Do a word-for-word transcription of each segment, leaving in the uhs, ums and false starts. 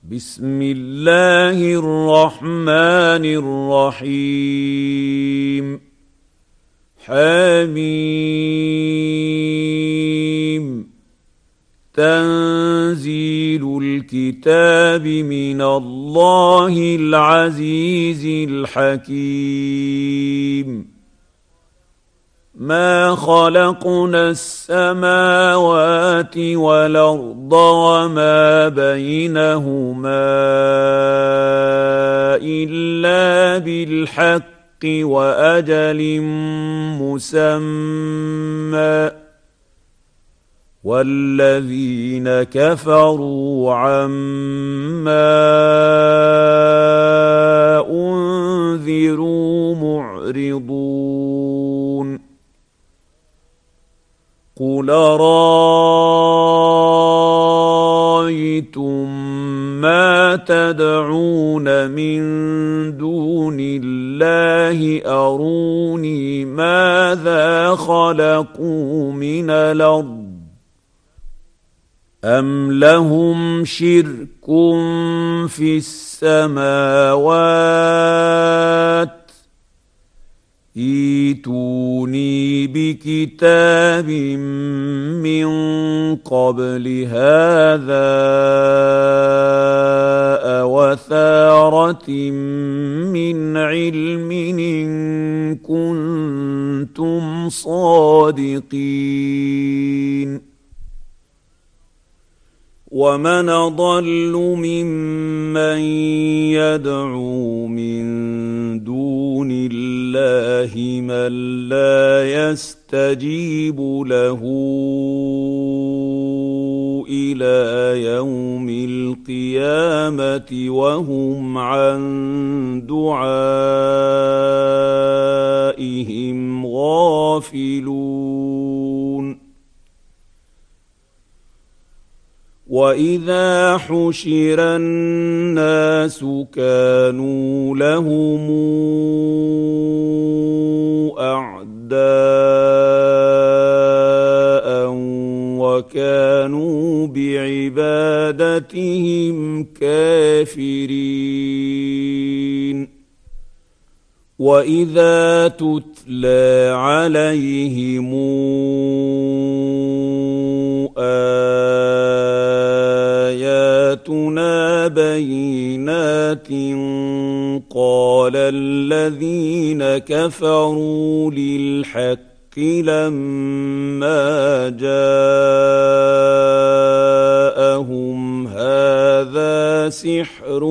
بسم الله الرحمن الرحيم حميم تنزيل الكتاب من الله العزيز الحكيم ما خلقنا السماوات والأرض وما بينهما إلا بالحق وأجل مسمى والذين كفروا عما أنذروا معرضون قل أرأيتم ما تدعون من دون الله أروني ماذا خلقوا من الأرض أم لهم شرك في السماوات ائتوني بكتاب من قبل هذا أوثارة من علم إن كنتم صادقين ومن أضل ممن يدعو من دون الله من لا يستجيب له إلى يوم القيامة وهم عن دعائهم غافلون وإذا حشر الناس كانوا لهم أعداء وكانوا بعبادتهم كافرين وإذا تتلى عليهم آياتنا بينات قال الذين كفروا للحق لما جاءهم هذا سحر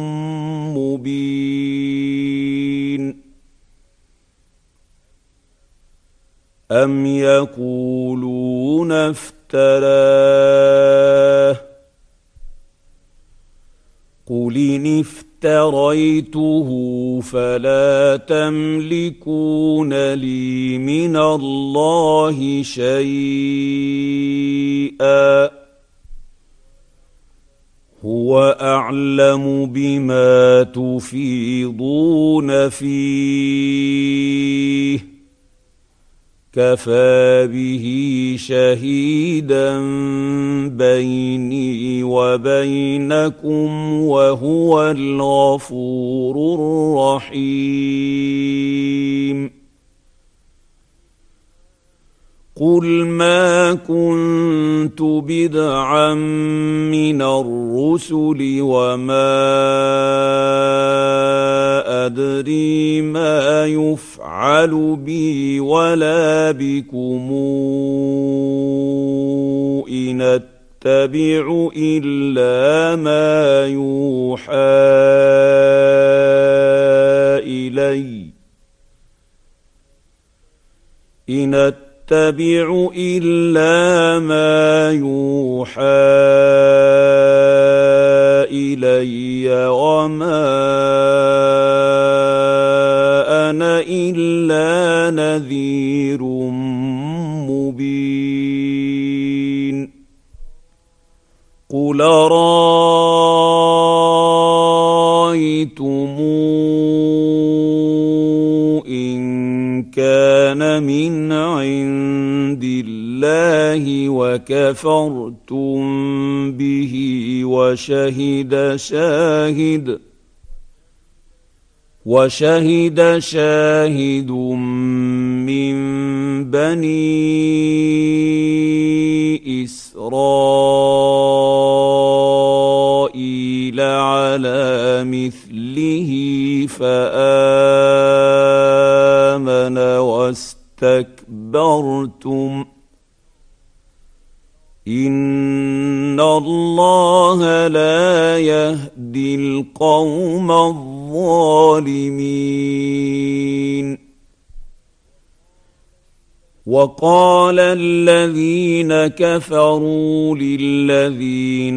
مبين أم يقولون افتراه قل إن افتريته فلا تملكون لي من الله شيئا هو أعلم بما تفيضون فيه كفى به شهيدا بيني وبينكم وهو الغفور الرحيم قل ما كنت بدعا من الرسل وما أدري ما يفعل بي ولا بكم إن أتبع إلا ما يوحى إلي إن أتبع إلا ما يوحى إلي وما أنا إلا نذير مبين قل أرأيتم إن كان من عند الله وكفرتم به وشهد شاهد وشهد شاهد من بني إسرائيل على مثله فآمن واستكبرتم إن الله لا يهدي القوم الظالمين. وقال الذين كفروا للذين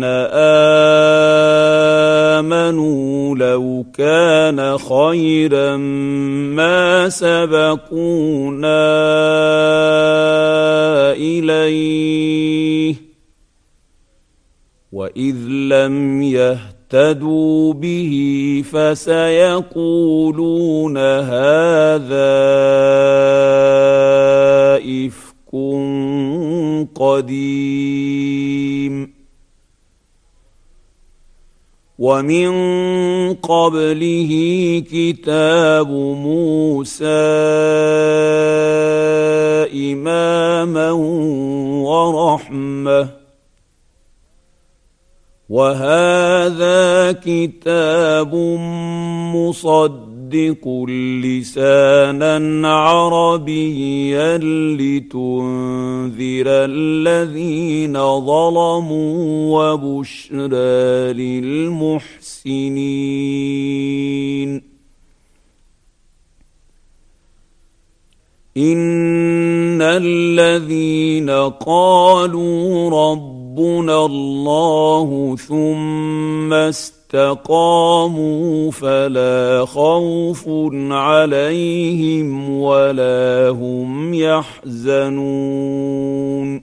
آمنوا لو كان خيرا ما سبقونا إليه وإذ لم يهتدوا به فسيقولون هذا إفك قديم. ومن قبله كتاب موسى إماما ورحمة وهذا كتاب مصدق لسانا عربيا لتنذر الذين ظلموا وبشرى للمحسنين. إن الذين قالوا ربنا الله ثم استقاموا فلا خوف عليهم ولا هم يحزنون.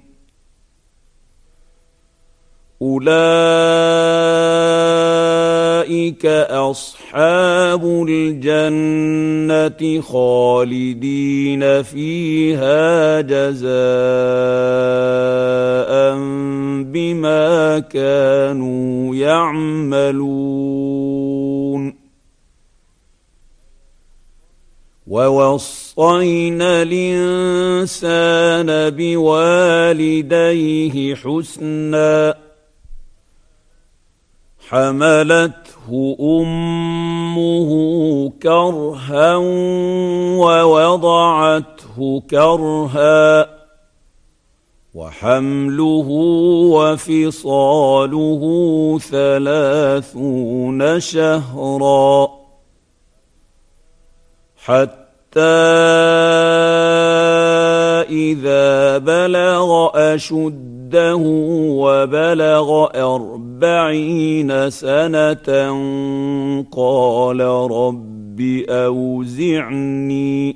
أولئك أصحاب الجنة خالدين فيها جزاء بما كانوا يعملون. ووصينا الإنسان بوالديه حسنا حملته أمه كرها ووضعته كرها وحمله وفصاله ثلاثون شهرا حتى إذا بلغ أشده وبلغ أربعين سنة قال رب أوزعني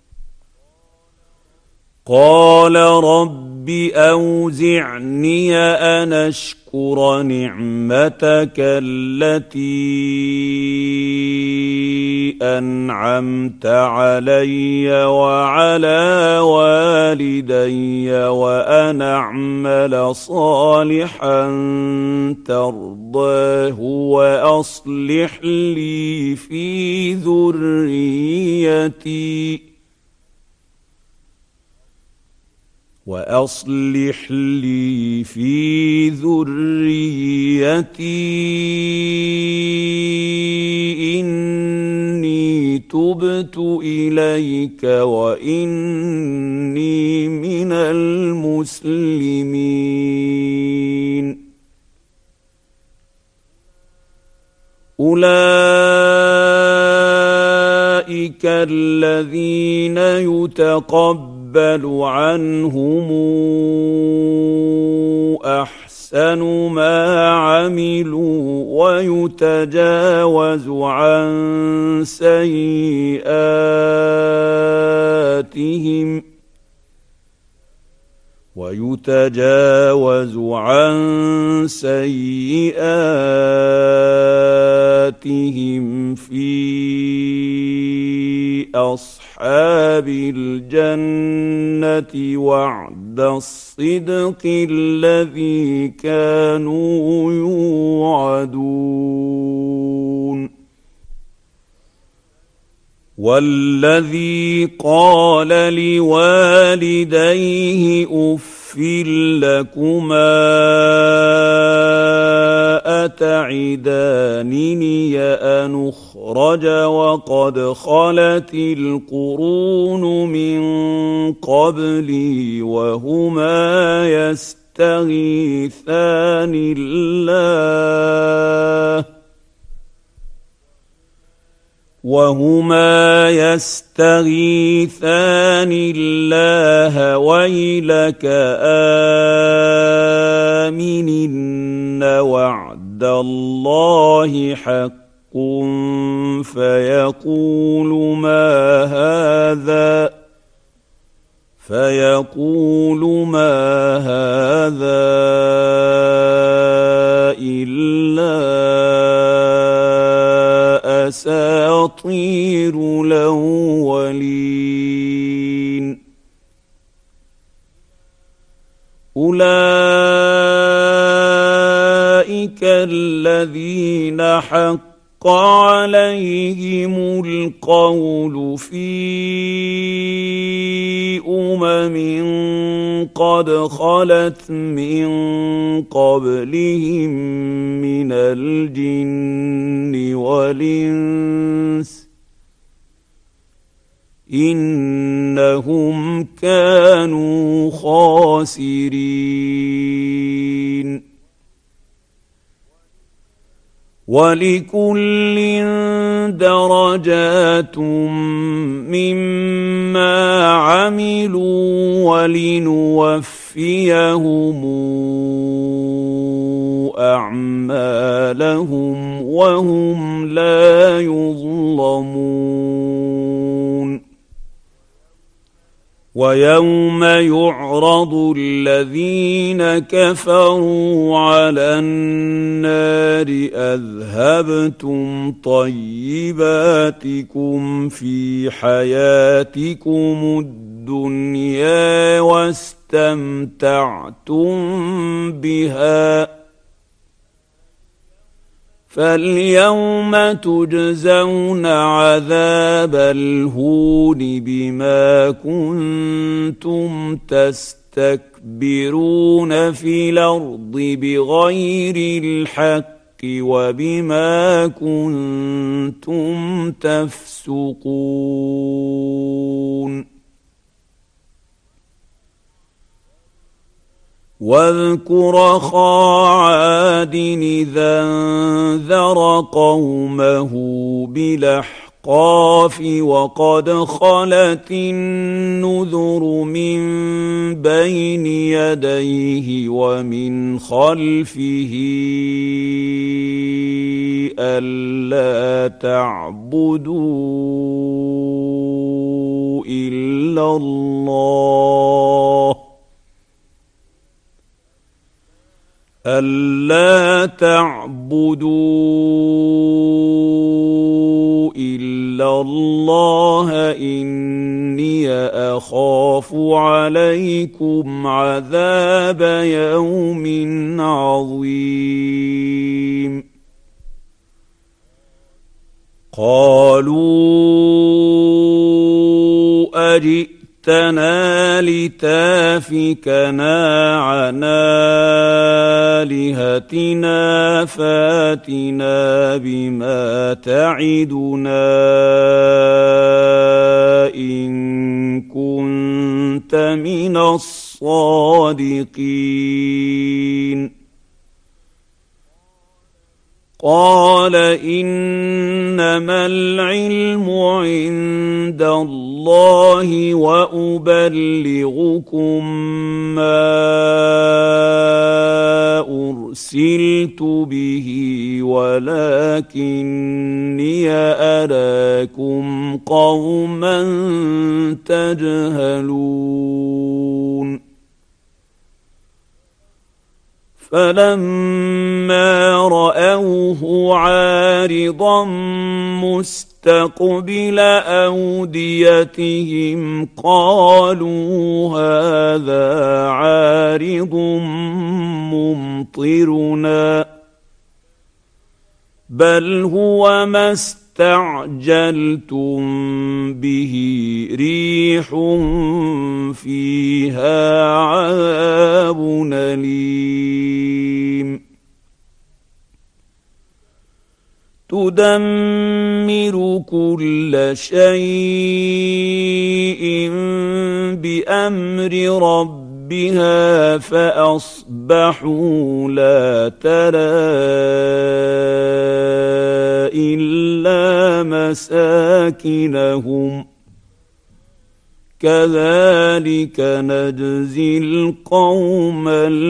قال رب أوزعني أن أشكر نعمتك التي أنعمت علي وعلى والدي وأن أعمل صالحا ترضاه وأصلح لي في ذريتي وأصلح لي في ذريتي إني تبت إليك وإني من المسلمين. أولئك الذين يتقبلون يقبل عنهم أحسن ما عملوا ويتجاوز عن سيئاتهم ويتجاوز عن سيئاتهم في أصحاب الجنة وعد الصدق الذي كانوا يوعدون. يعملون والذي قال لوالديه اف لكما اتعدانني ان اخرج وقد خلت القرون من قبلي وهما يستغيثان الله وهما يستغيثان الله ويلك آمن إن وعد الله حق فيقول ما هذا فيقول ما هذا إلا أساطير الأولين أولئك الذين حق عليهم القول في أمم قد خلت من قبلهم من الجن والإنس إنهم كانوا خاسرين ولكل درجات مما عملوا ولنوفيهم أعمالهم وهم لا يظلمون ويوم يعرض الذين كفروا على النار أذهبتم طيباتكم في حياتكم الدنيا واستمتعتم بها فاليوم تجزون عذاب الهون بما كنتم تستكبرون في الأرض بغير الحق وبما كنتم تفسقون واذكر أخا عاد إذا انذر قومه بالأحقاف وقد خلت النذر من بين يديه ومن خلفه ألا تعبدوا إلا الله ألا تعبدوا إلا الله إني أخاف عليكم عذاب يوم عظيم قالوا أجئ جئتنا لتافكنا عن آلهتنا فاتنا بما تعدنا إن كنت من الصادقين قال إنما العلم عند الله وأبلغكم ما أرسلت به ولكني أراكم قوما تجهلون فلما رأوه عارضا مستقبل أوديتهم قالوا هذا عارض ممطرنا بل هو ما استعجلتم به ريح فيها عذاب أليم تدمر كل شيء بأمر ربها فأصبحوا لا ترى إلا مساكنهم كذلك نجزي القوم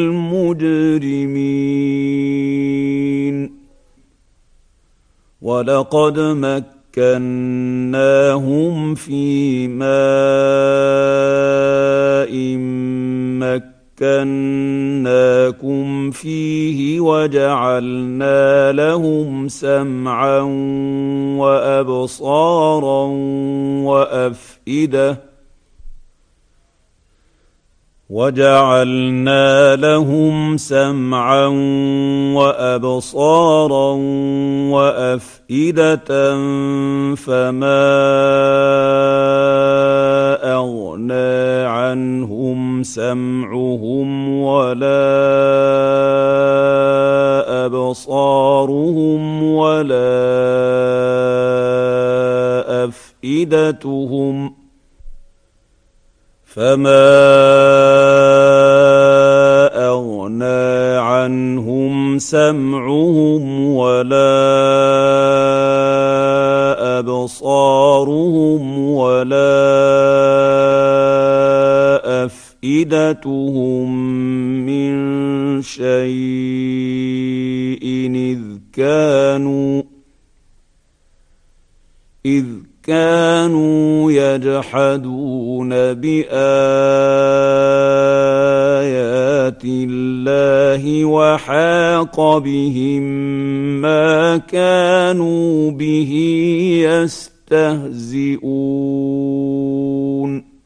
المجرمين ولقد مكناهم في ماء مكناكم فيه وجعلنا لهم سمعا وأبصارا وأفئدة وجعلنا لهم سمعا وأبصارا وأفئدة فما أغنى عنهم سمعهم ولا أبصارهم ولا أفئدتهم فما أغنى عنهم سمعهم ولا أبصارهم ولا أفئدتهم من شيء إذ كانوا إذ كانوا يجحدون بآيات الله وحاق بهم ما كانوا به يستهزئون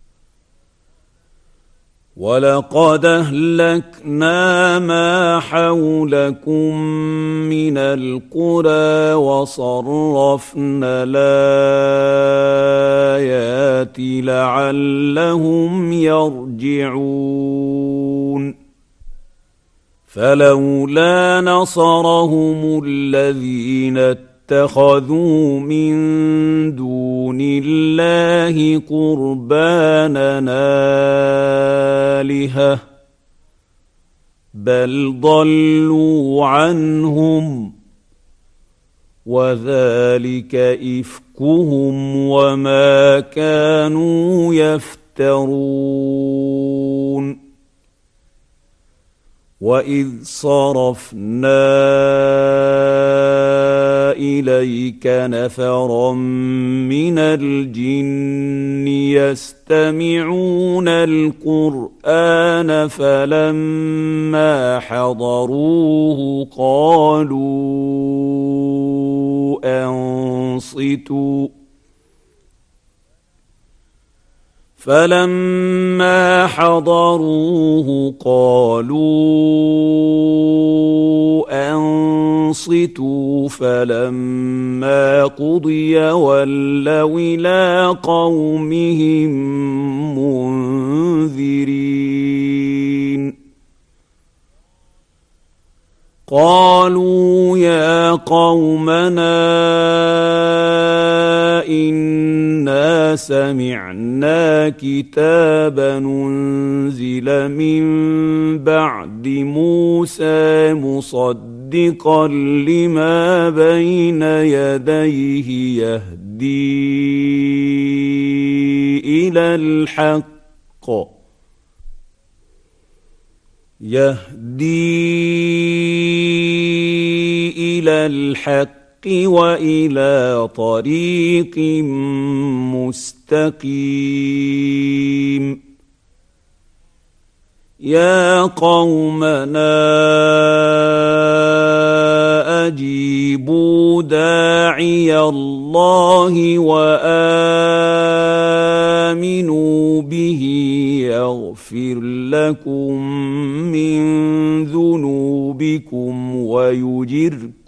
ولقد أهلكنا ما حولكم من القرى وصرفنا الآيات لعلهم يرجعون فلولا نصرهم الذين اتخذوا من دون الله قربانا آلهة بل ضلوا عنهم وذلك إفكهم وما كانوا يفترون وإذ صرفنا إليك نفرا من الجن يستمعون القرآن فلما حضروه قالوا أنصتوا فلما حضروه قالوا أنصتوا فلما قضي ولوا إلى قومهم منذرين قالوا يا قومنا إنا سمعنا كتابا أنزل من بعد موسى مصدقا لما بين يديه يهدي إلى الحق يهدي إلى الحق وإلى طريق مستقيم يا قومنا أجيبوا داعي الله وآمنوا به يغفر لكم من ذنوبكم ويجركم